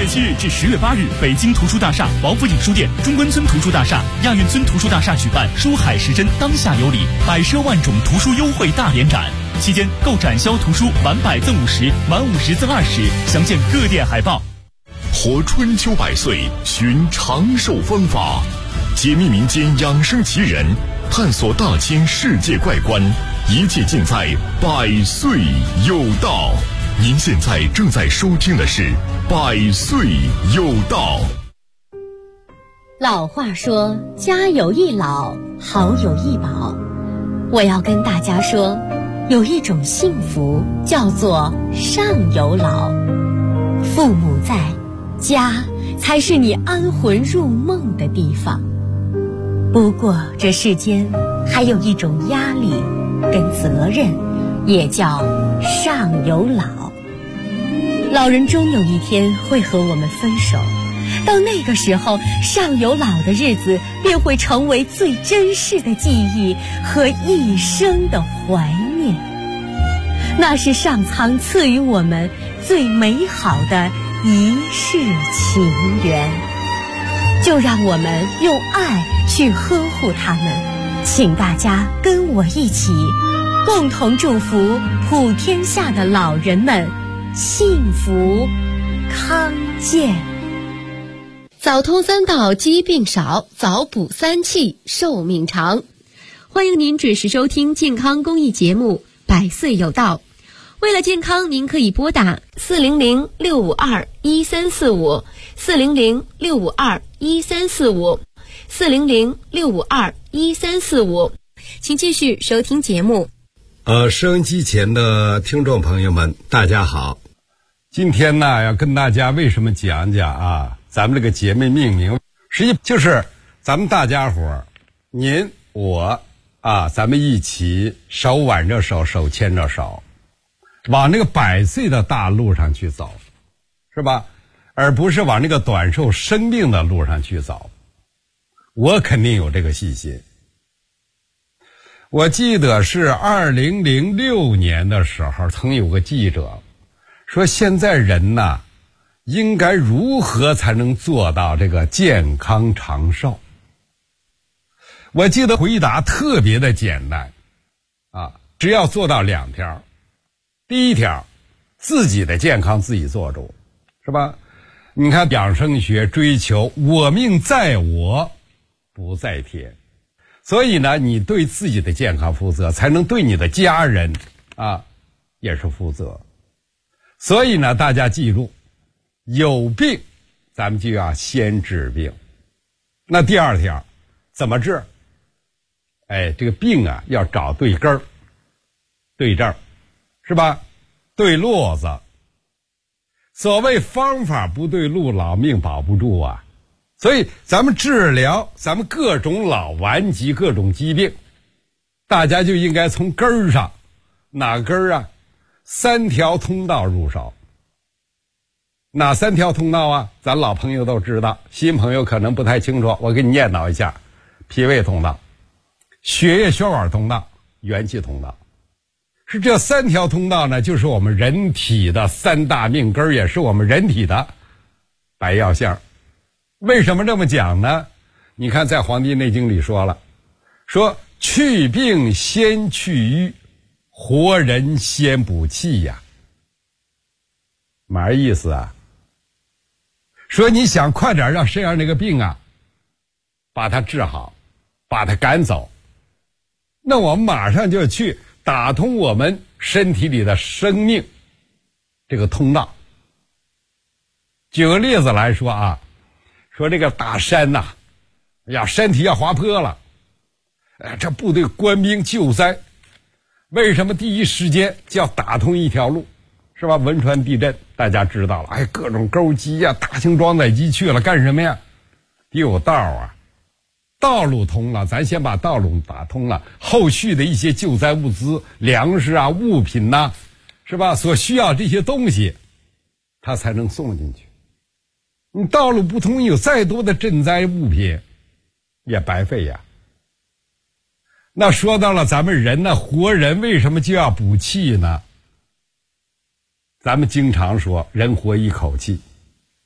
7日至10月8日，北京图书大厦、王府井书店、中关村图书大厦、亚运村图书大厦举办书海时针当下有礼，百奢万种图书优惠大联展。期间购展销图书满100赠50，满50赠20，详见各店海报。 活春秋百岁，寻长寿方法，解密民间养生奇人，探索大千世界怪观，一切尽在百岁有道。您现在正在收听的是百岁有道。 老话说，家有一老，好有一宝。我要跟大家说，有一种幸福叫做上有老。父母在，家才是你安魂入梦的地方。不过这世间还有一种压力跟责任，也叫上有老。老人终有一天会和我们分手，到那个时候，上有老的日子便会成为最珍视的记忆和一生的怀念。那是上苍赐予我们最美好的一世情缘，就让我们用爱去呵护他们。请大家跟我一起，共同祝福普天下的老人们幸福康健。 早通3道，疾病少；早补3气，寿命长。欢迎您准时收听健康公益节目《百岁有道》。为了健康，您可以拨打400-652-1345、400-652-1345、400-652-1345。请继续收听节目。 收音机前的听众朋友们，大家好。今天呢，要跟大家为什么讲讲咱们这个节目命名，实际就是咱们大家伙，您我咱们一起手挽着手，手牵着手，往那个百岁的大路上去走，是吧？而不是往那个短寿生命的路上去走。我肯定有这个信心。我记得是2006年的时候，曾有个记者说，现在人呐，应该如何才能做到这个健康长寿？我记得回答特别的简单只要做到2条。第一条，自己的健康自己做主，是吧？你看养生学追求我命在我，不在天。所以呢，你对自己的健康负责，才能对你的家人也是负责。所以呢，大家记住，有病咱们就要先治病。那第2条怎么治？这个病要找对根儿，对症，是吧？对路子。所谓方法不对路，老命保不住啊。所以咱们治疗咱们各种老顽疾、各种疾病，大家就应该从根儿上，哪根儿3条通道入手。哪3条通道咱老朋友都知道，新朋友可能不太清楚，我给你念叨一下：脾胃通道、血液血管通道、元气通道。是这3条通道呢，就是我们人体的3大命根儿，也是我们人体的白药馅。为什么这么讲呢？你看在《黄帝内经》里说了，说去病先去瘀，活人先补气呀。嘛意思说你想快点让身上那个病把它治好，把它赶走，那我们马上就去打通我们身体里的生命这个通道。举个例子来说说这个大山山体要滑坡了，这部队官兵救灾，为什么第一时间就要打通一条路，是吧？汶川地震大家知道了，各种钩机大型装载机去了干什么呀？得有道道路通了，咱先把道路打通了，后续的一些救灾物资、粮食物品是吧？所需要这些东西，它才能送进去。你道路不通，有再多的赈灾物品也白费呀。那说到了咱们人活人为什么就要补气呢？咱们经常说人活一口气，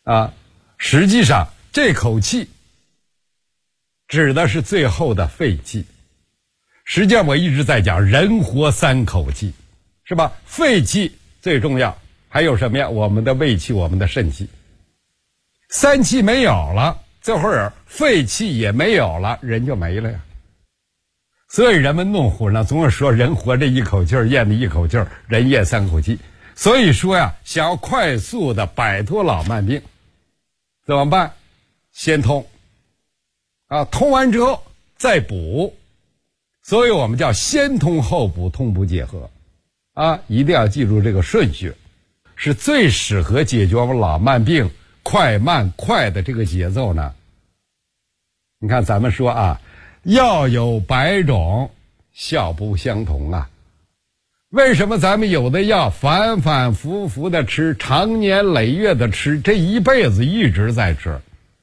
啊，实际上这口气指的是最后的肺气。实际上我一直在讲人活3口气，是吧？肺气最重要，还有什么呀？我们的胃气，我们的肾气。3气没有了，这会儿肺气也没有了，人就没了呀。所以人们弄混了，总是说人活这一口气儿，咽的一口气儿，人咽3口气。所以说呀，想要快速的摆脱老慢病，怎么办？先通啊，通完之后再补。所以我们叫先通后补，通补结合啊，一定要记住这个顺序，是最适合解决我们老慢病快慢快的这个节奏呢。你看咱们说啊，药有百种，效不相同啊。为什么咱们有的药反反复复的吃，长年累月的吃，这一辈子一直在吃，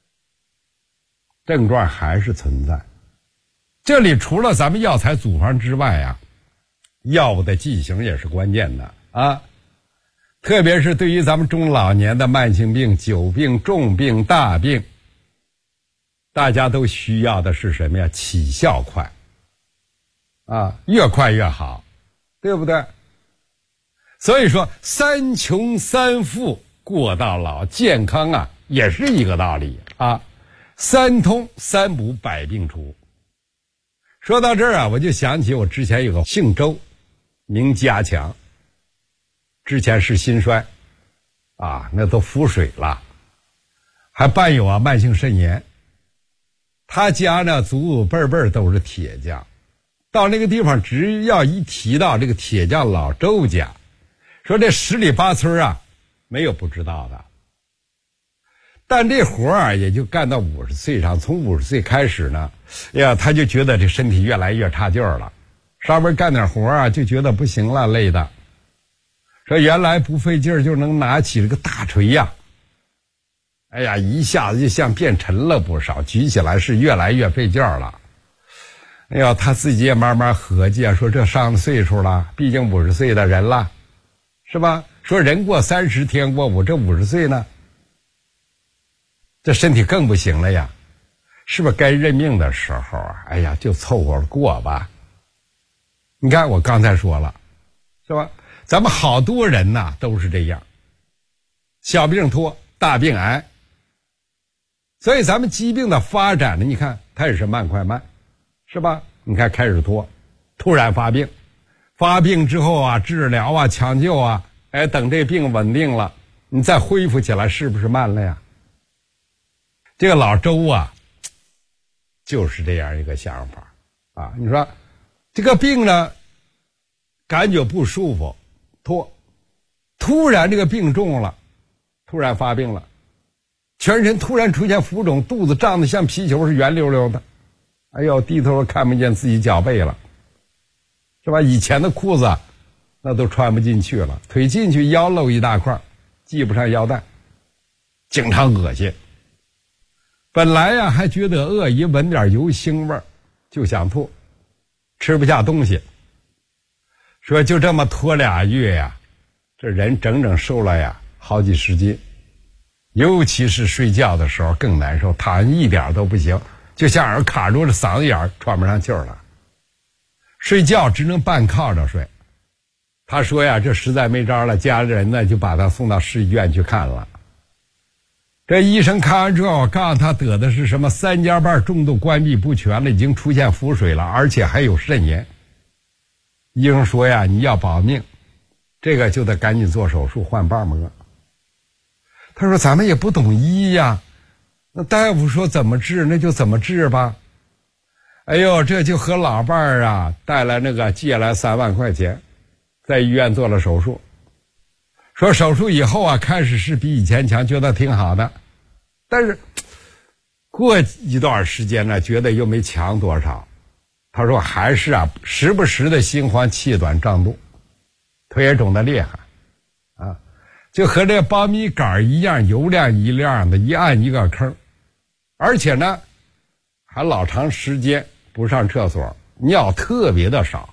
症状还是存在。这里除了咱们药材组方之外啊，药物的剂型也是关键的啊。特别是对于咱们中老年的慢性病、久病、重病、大病，大家都需要的是什么呀？起效快啊，越快越好，对不对？所以说3穷3富过到老，健康啊也是一个道理啊。3通3补，百病除。说到这儿啊，我就想起我之前有个姓周名家强，之前是心衰啊，那都腹水了，还伴有啊慢性肾炎。他家呢祖祖辈辈都是铁匠，到那个地方只要一提到这个铁匠老周家，说这10里8村啊没有不知道的。但这活啊也就干到50岁上，从50岁开始呢，呀他就觉得这身体越来越差劲儿了，稍微干点活啊就觉得不行了，累的。说原来不费劲儿就能拿起这个大锤呀，哎呀一下子就像变沉了不少，举起来是越来越费劲儿了。哎呀他自己也慢慢合计啊，说这上了岁数了，毕竟50岁的人了，是吧？说人过30天过5，这50岁呢这身体更不行了呀，是不是该认命的时候啊？哎呀就凑合过吧。你看我刚才说了，是吧？咱们好多人呐都是这样，小病拖，大病挨。所以咱们疾病的发展呢，你看它也是慢快慢，是吧？你看开始拖，突然发病，发病之后啊治疗啊抢救啊，哎等这病稳定了，你再恢复起来是不是慢了呀？这个老周啊就是这样一个想法啊。你说这个病呢感觉不舒服，拖，突然这个病重了，突然发病了，全身突然出现浮肿，肚子胀得像皮球是圆溜溜的，哎呦低头看不见自己脚背了，是吧？以前的裤子那都穿不进去了，腿进去腰露一大块，系不上腰带，经常恶心。本来呀还觉得饿，一闻点油腥味就想吐，吃不下东西。说就这么拖2月呀，这人整整瘦了呀好几10斤，尤其是睡觉的时候更难受，躺一点都不行，就像是卡住了嗓子眼，喘不上气儿了。睡觉只能半靠着睡。他说呀这实在没招了，家里人呢就把他送到市医院去看了。这医生看完之后告诉他得的是什么3尖瓣重度关闭不全了，已经出现腹水了，而且还有肾炎。医生说呀你要保命，这个就得赶紧做手术换瓣膜。他说咱们也不懂医呀，那大夫说怎么治那就怎么治吧。哎呦这就和老伴儿啊带来那个借来3万块钱，在医院做了手术。说手术以后啊开始是比以前强，觉得挺好的，但是过一段时间呢觉得又没强多少。他说还是啊时不时的心慌气短胀肚，腿也肿得厉害啊，就和这苞米杆一样油亮一亮的，一按一个坑，而且呢还老长时间不上厕所，尿特别的少。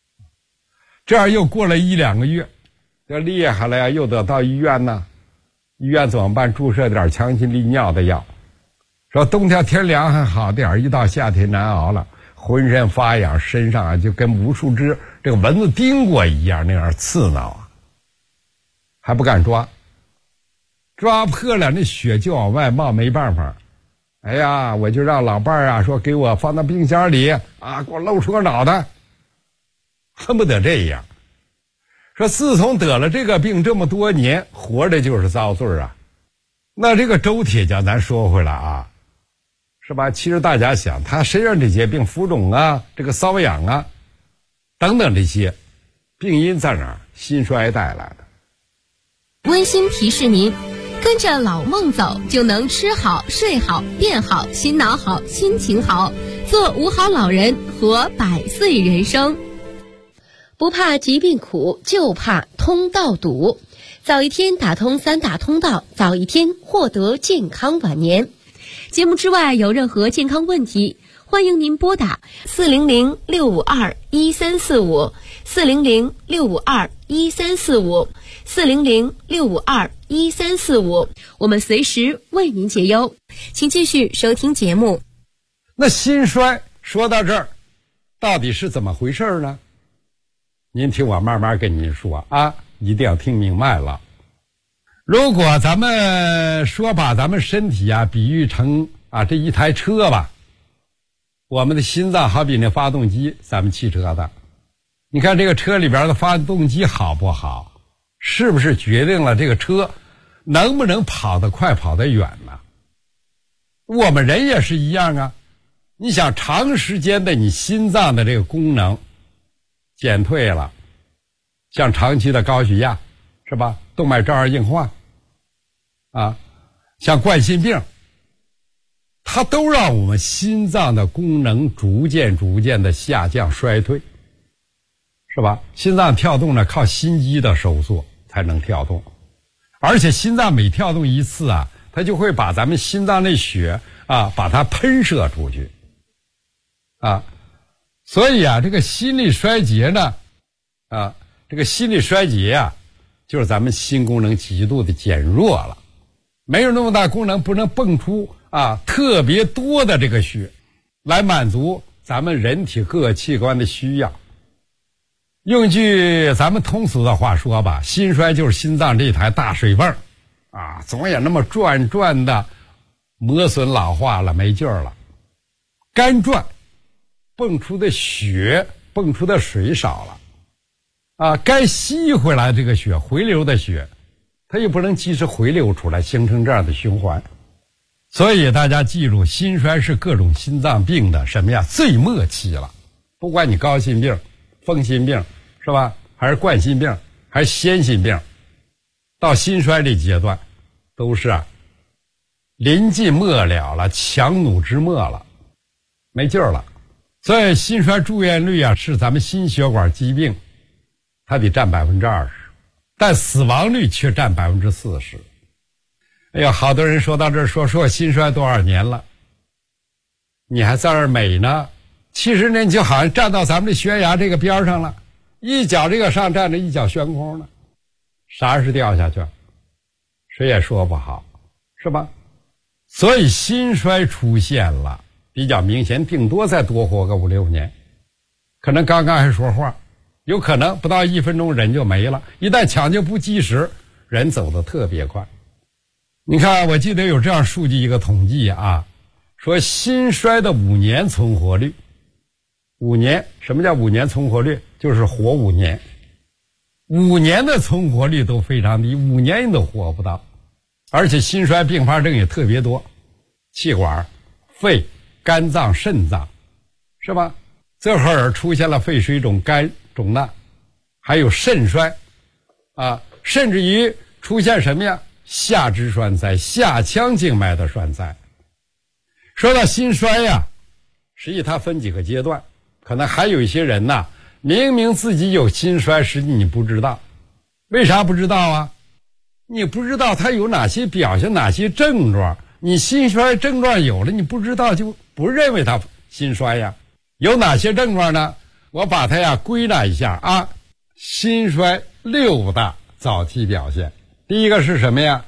这样又过了1-2个月，这厉害了呀，又得到医院呢， 医院怎么办？注射点强心利尿的药。说冬天天凉还好点，一到夏天难熬了，浑身发痒，身上啊就跟无数只这个蚊子叮过一样，那样刺挠啊，还不敢抓，抓破了那血就往外冒，没办法。哎呀，我就让老伴儿啊说给我放到冰箱里啊，给我露出个脑袋，恨不得这样。说自从得了这个病这么多年，活着就是遭罪啊。那这个周铁匠，咱说回来啊，是吧？其实大家想，他身上这些病，浮肿啊，这个瘙痒啊，等等这些病因在哪儿？心衰带来的。 温馨提示您，跟着老孟走，就能吃好、睡好、变好、心脑好、心情好，做五好老人，活100岁人生。不怕疾病苦，就怕通道堵。早一天打通3大通道，早一天获得健康晚年。节目之外有任何健康问题，欢迎您拨打400-652-1345 400-652-1345 400-652-1345，我们随时为您解忧。请继续收听节目。 那心衰说到这儿，到底是怎么回事呢？您听我慢慢跟您说啊，一定要听明白了。如果咱们说把咱们身体啊比喻成啊这一台车吧，我们的心脏好比那发动机，咱们汽车的，你看这个车里边的发动机好不好，是不是决定了这个车能不能跑得快跑得远呢？我们人也是一样啊，你想长时间的你心脏的这个功能减退了，像长期的高血压是吧，动脉粥样硬化啊，像冠心病，它都让我们心脏的功能逐渐的下降衰退，是吧？心脏跳动呢，靠心肌的收缩才能跳动，而且心脏每跳动一次啊，它就会把咱们心脏的血啊把它喷射出去啊。所以啊，这个心力衰竭呢，这个心力衰竭啊，就是咱们心功能极度的减弱了，没有那么大功能，不能蹦出啊特别多的这个血来满足咱们人体各个器官的需要。用一句咱们通俗的话说吧，心衰就是心脏这台大水泵啊，总也那么转的磨损老化了，没劲儿了，干转，蹦出的血蹦出的水少了啊，该吸回来这个血回流的血它又不能及时回流出来，形成这样的循环。所以大家记住，心衰是各种心脏病的什么呀最末期了，不管你高心病、风心病是吧，还是冠心病，还是先心病，到心衰这阶段都是临近末了了，强弩之末了，没劲儿了。所以心衰住院率啊是咱们心血管疾病它得占20%，但死亡率却占40%。哎呀，好多人说到这儿说心衰多少年了，你还在这儿美呢，其实呢就好像站到咱们的悬崖这个边上了，一脚这个上站着，一脚悬空了，啥时掉下去谁也说不好，是吧？所以心衰出现了比较明显，顶多再多活个5-6年，可能刚刚还说话，有可能不到1分钟人就没了，一旦抢救不及时，人走得特别快。你看，我记得有这样数据一个统计啊，说心衰的5年存活率，5年，什么叫5年存活率？就是活5年，5年的存活率都非常低，5年你都活不到。而且心衰并发症也特别多，气管、肺、肝脏、肾脏，是吧？这会儿出现了肺水肿、肝肿大，还有肾衰啊，甚至于出现什么呀？下肢栓塞、下腔静脉的栓塞。说到心衰呀，实际它分几个阶段，可能还有一些人呐，明明自己有心衰，实际你不知道。为啥不知道啊？你不知道它有哪些表现，哪些症状，你心衰症状有了，你不知道就不认为它心衰呀。有哪些症状呢？我把它呀归纳一下啊，心衰6大早期表现。第一个是什么呀？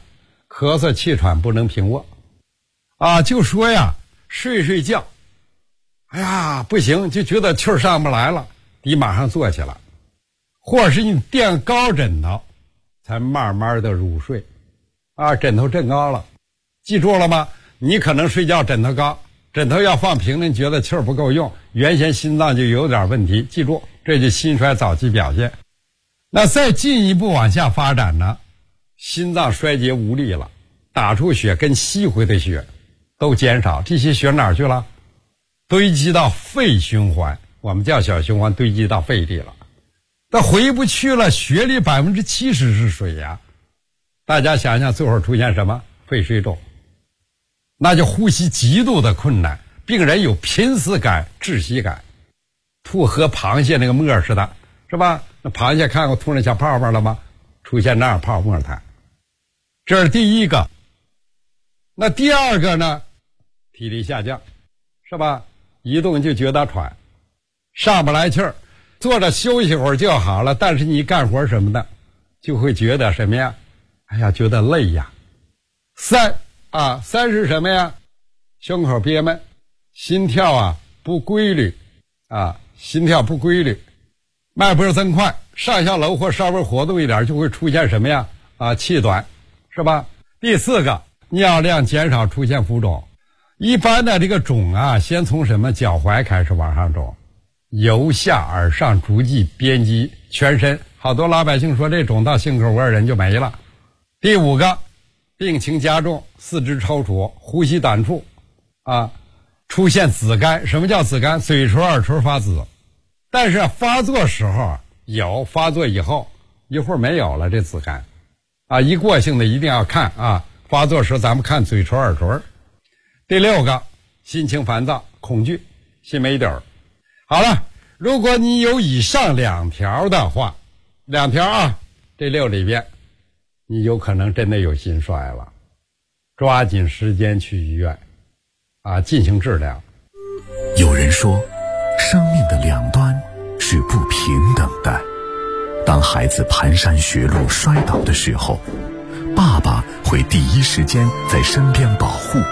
咳嗽气喘不能平卧啊，就说呀睡觉，哎呀不行，就觉得气儿上不来了，得马上坐起来，或者是你垫高枕头才慢慢的入睡啊，枕头震高了，记住了吗？你可能睡觉枕头高，枕头要放平了，你觉得气儿不够用，原先心脏就有点问题，记住，这就心衰早期表现。那再进一步往下发展呢，心脏衰竭无力了，打出血跟吸回的血都减少，这些血哪儿去了？堆积到肺循环，我们叫小循环，堆积到肺里了，那回不去了，血里70%是水呀。大家想想最后出现什么？肺水肿，那就呼吸极度的困难，病人有濒死感、窒息感，吐和螃蟹那个沫似的，是吧？那螃蟹看过吐那小泡泡了吗？出现那样泡沫痰，这是第一个。那第二个呢？体力下降，是吧？一动就觉得喘，上不来气儿，坐着休息会儿就好了，但是你干活什么的就会觉得什么呀？哎呀，觉得累呀。三是什么呀？胸口憋闷，心跳不规律心跳不规律，脉搏增快，上下楼或稍微活动一点就会出现什么呀？气短，是吧？第四个，尿量减少，出现浮肿。一般的这个肿先从什么？脚踝开始往上肿，由下而上逐级编辑全身，好多老百姓说这肿到心口窝人就没了。第五个，病情加重，四肢抽搐，呼吸短促出现紫绀。什么叫紫绀？嘴唇耳垂发紫，但是发作时候有，发作以后一会儿没有了，这紫绀一过性的一定要看发作时咱们看嘴唇耳垂。第六个，心情烦躁，恐惧，心没底儿。好了，如果你有以上2条的话，2条这6里边你有可能真的有心衰了，抓紧时间去医院进行治疗。 有人说，生命的两端是不平等的。当孩子蹒跚学路摔倒的时候，爸爸会第一时间在身边保护。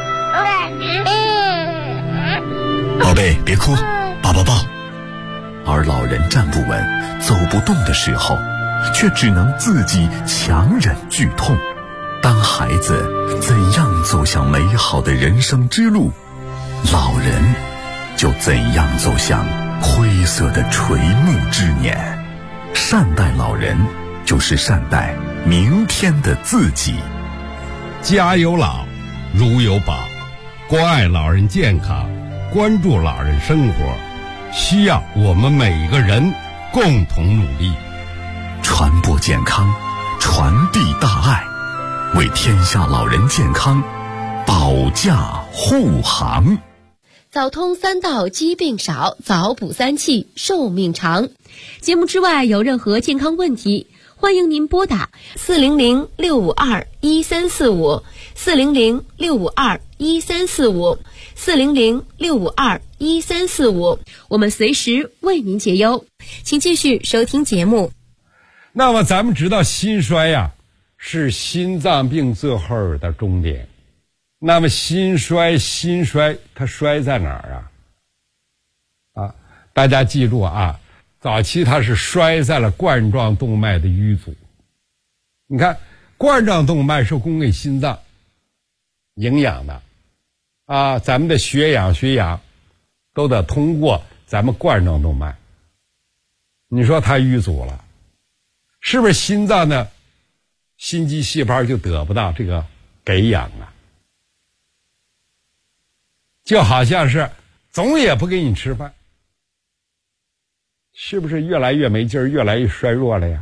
宝贝，别哭，爸爸抱。而老人站不稳、走不动的时候，却只能自己强忍剧痛。当孩子怎样走向美好的人生之路，老人就怎样走向灰色的垂暮之年。善待老人，就是善待明天的自己。 家有老，如有宝，关爱老人健康，关注老人生活，需要我们每一个人共同努力。 传播健康，传递大爱，为天下老人健康保驾护航。 早通3道，疾病少；早补3气，寿命长。节目之外有任何健康问题，欢迎您拨打400-652-1345 400-652-1345 400-652-1345，我们随时为您解忧。请继续收听节目。 那么咱们知道心衰是心脏病最后的终点。那么心衰它衰在哪儿大家记住早期它是衰在了冠状动脉的淤阻。你看冠状动脉是供给心脏营养的咱们的血氧都得通过咱们冠状动脉。你说它淤阻了，是不是心脏的心肌细胞就得不到这个给氧就好像是总也不给你吃饭，是不是越来越没劲儿，越来越衰弱了呀？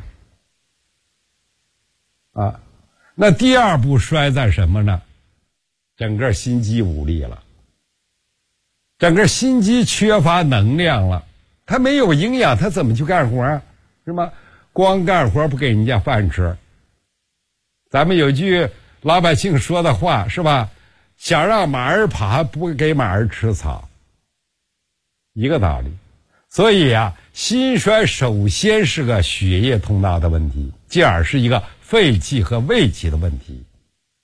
那第二步衰在什么呢？整个心肌无力了，整个心肌缺乏能量了，它没有营养，它怎么去干活是吗？光干活不给人家饭吃。咱们有句老百姓说的话是吧？想让马儿跑，还不给马儿吃草，一个道理。所以心衰首先是个血液通道的问题，继而是一个肺气和胃气的问题。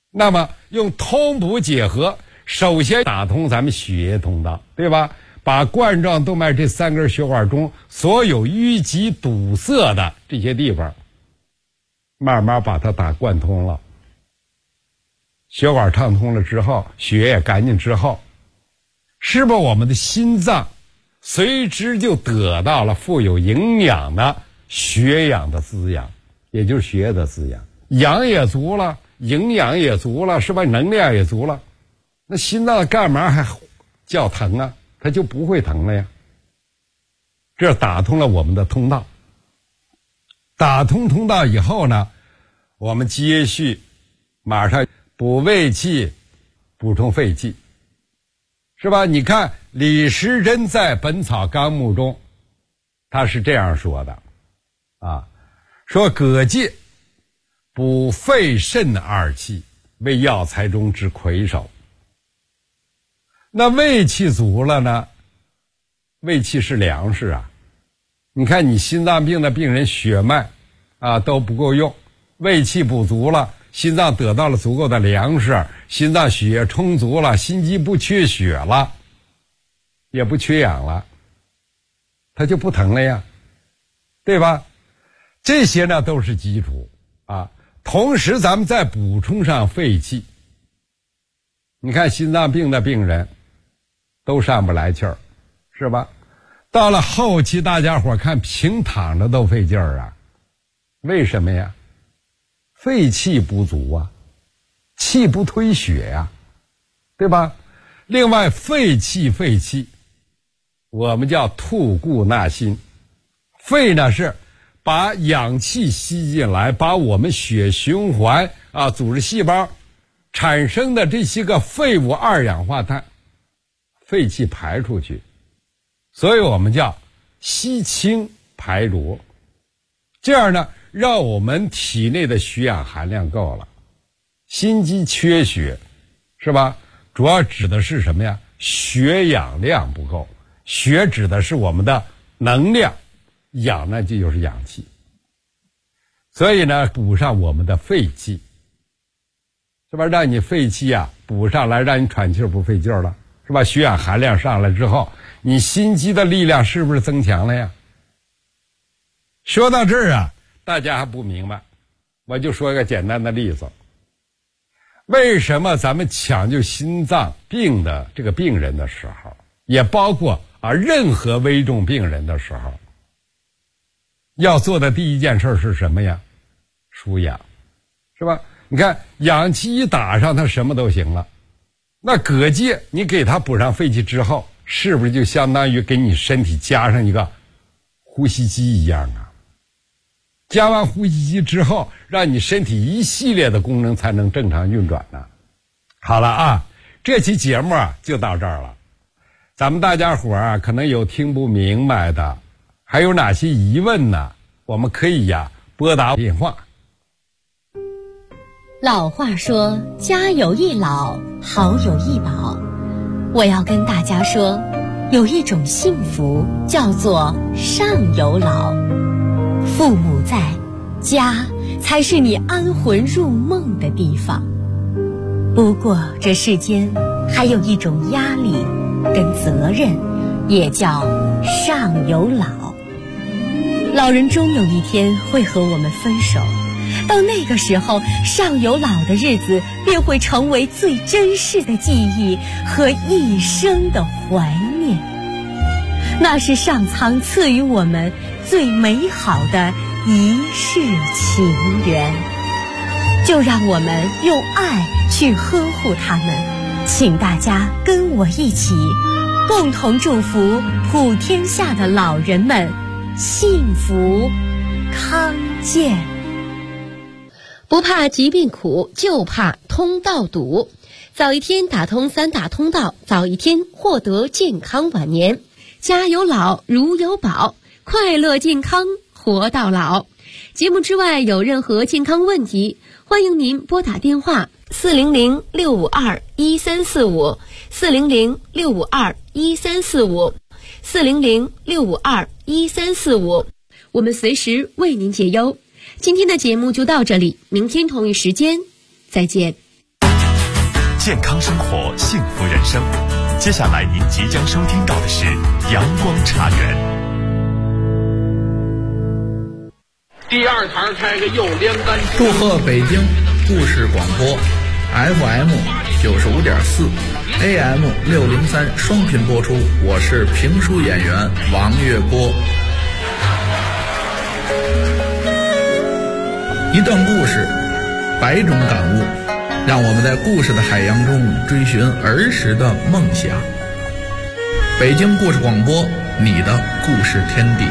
那么用通补结合，首先打通咱们血液通道，对吧？把冠状动脉这3根血管中所有淤积堵塞的这些地方，慢慢把它打贯通了。血管畅通了之后，血液干净之后，是不是我们的心脏随之就得到了富有营养的血氧的滋养，也就是血液的滋养，氧也足了，营养也足了，是吧？能量也足了，那心脏干嘛还叫疼啊？它就不会疼了呀。这打通了我们的通道，打通通道以后呢，我们接续马上补胃气，补充肺气，是吧？你看李时珍在《本草纲目》中，他是这样说的啊，说葛芥补肺肾二气，为药材中之魁首。那胃气足了呢？胃气是粮食啊。你看你心脏病的病人血脉啊都不够用，胃气补足了，心脏得到了足够的粮食，心脏血液充足了，心肌不缺血了，也不缺氧了，它就不疼了呀，对吧？这些呢都是基础啊。同时咱们再补充上肺气。你看心脏病的病人都上不来气儿，是吧？到了后期大家伙看平躺着都费劲儿啊。为什么呀？肺气不足啊，气不推血呀，对吧？另外肺气我们叫吐故纳新。肺呢是把氧气吸进来，把我们血循环啊组织细胞产生的这些个废物二氧化碳，肺气排出去，所以我们叫吸清排浊。这样呢，让我们体内的血氧含量够了。心肌缺血，是吧？主要指的是什么呀？血氧量不够。血指的是我们的能量，氧呢这就是氧气。所以呢，补上我们的肺气，是吧？让你肺气啊补上来，让你喘气不费劲了，是吧？血氧含量上来之后，你心肌的力量是不是增强了呀？说到这儿啊，大家还不明白，我就说一个简单的例子。为什么咱们抢救心脏病的这个病人的时候，也包括任何危重病人的时候，要做的第一件事是什么呀？输氧，是吧？你看氧气一打上，它什么都行了。那葛芥你给它补上肺气之后，是不是就相当于给你身体加上一个呼吸机一样啊？加完呼吸机之后，让你身体一系列的功能才能正常运转呢。好了啊，这期节目就到这儿了。咱们大家伙可能有听不明白的，还有哪些疑问呢？我们可以拨打电话。 老话说，家有一老，好有一宝。我要跟大家说，有一种幸福叫做上有老。父母在，家才是你安魂入梦的地方。不过这世间还有一种压力跟责任，也叫上有老。老人终有一天会和我们分手，到那个时候，上有老的日子便会成为最珍视的记忆和一生的怀念。那是上苍赐予我们最美好的一世情缘，就让我们用爱去呵护他们。请大家跟我一起，共同祝福普天下的老人们幸福康健。 不怕疾病苦，就怕通道堵。早一天打通3大通道，早一天获得健康晚年。家有老，如有宝，快乐健康活到老。节目之外有任何健康问题，欢迎您拨打电话400-652-1345 400-652-1345 400-652-1345，我们随时为您解忧。今天的节目就到这里，明天同一时间再见。 健康生活，幸福人生。接下来您即将收听到的是阳光茶园。 第二台开个右连杆。 祝贺北京故事广播 FM 95.4 AM 603双频播出，我是评书演员王月波。一段故事，百种感悟，让我们在故事的海洋中追寻儿时的梦想。北京故事广播，你的故事天地。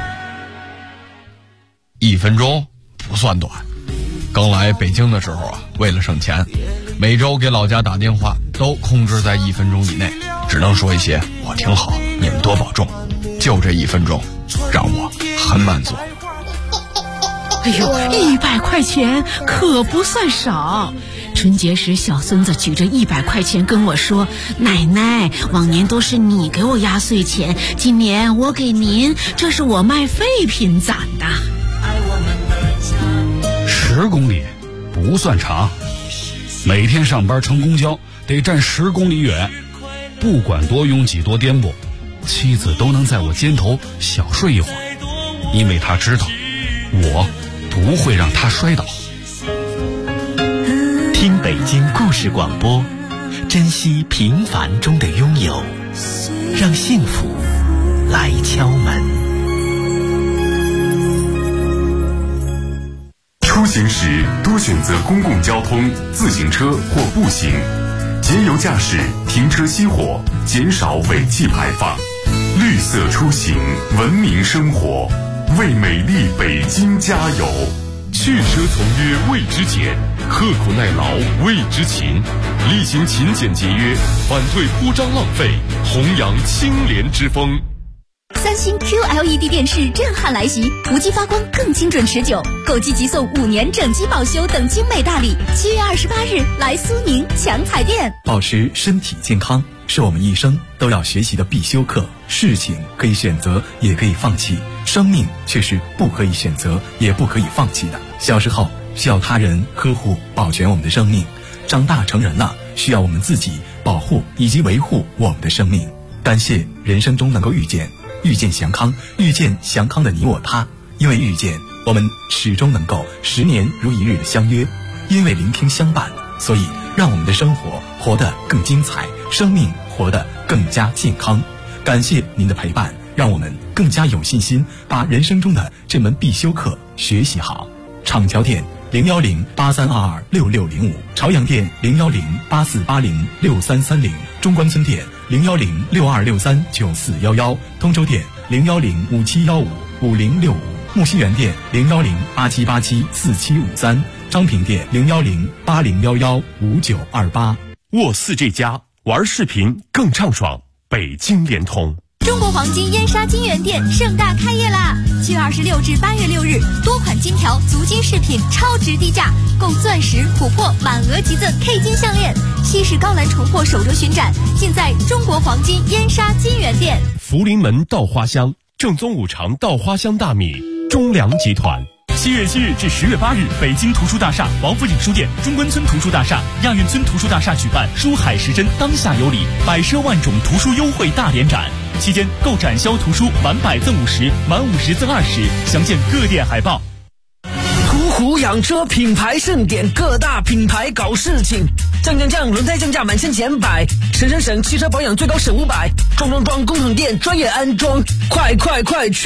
1分钟不算短。刚来北京的时候啊，为了省钱，每周给老家打电话都控制在1分钟以内，只能说一些我挺好，你们多保重。就这1分钟，让我很满足。 哎呦，100块钱可不算少。春节时，小孙子举着100块钱跟我说：“奶奶，往年都是你给我压岁钱，今年我给您，这是我卖废品攒的。 ”10公里不算长，每天上班乘公交得站10公里远，不管多拥挤多颠簸，妻子都能在我肩头小睡一会儿，因为她知道我不会让她摔倒。 听北京故事广播，珍惜平凡中的拥有，让幸福来敲门。 出行时多选择公共交通、自行车或步行，节油驾驶，停车熄火，减少尾气排放。绿色出行，文明生活，为美丽北京加油！去车从约谓之俭，刻苦耐劳谓之勤，力行勤俭节约，反对铺张浪费，弘扬清廉之风。 三星 QLED 电视震撼来袭，无机发光更精准持久，购机即送5年整机保修等精美大礼。7月28日来苏宁强彩电。 保持身体健康是我们一生都要学习的必修课。事情可以选择，也可以放弃，生命却是不可以选择，也不可以放弃的。小时候需要他人呵护保全我们的生命，长大成人了需要我们自己保护以及维护我们的生命。感谢人生中能够遇见祥康，遇见祥康的你我他。因为遇见，我们始终能够10年如一日的相约；因为聆听相伴，所以让我们的生活活得更精彩，生命活得更加健康。感谢您的陪伴，让我们更加有信心把人生中的这门必修课学习好。厂桥店01083226605，朝阳店01084806330，中关村店01062639411，通州店01057155065，木樨园店01087874753，昌平店01080115928。 沃4这家玩视频更畅爽，北京联通。 中国黄金燕莎金源店盛大开业啦！7月26至8月6日，多款金条、足金饰品超值低价，购钻石、琥珀满额即赠 K 金项链，西式高兰重获手镯巡展，尽在中国黄金燕莎金源店。 福临门稻花香，正宗五常稻花香大米，中粮集团。 7月7日至10月8日，北京图书大厦、王府井书店、中关村图书大厦、亚运村图书大厦举办书海时针当下有礼，百奢万种图书优惠大联展。期间购展销图书满100赠50，满50赠20，详见各店海报。 途虎养车品牌盛典，各大品牌搞事情，降，轮胎降价满1000减100，省，汽车保养最高省500，装，工厂店专业安装，快去！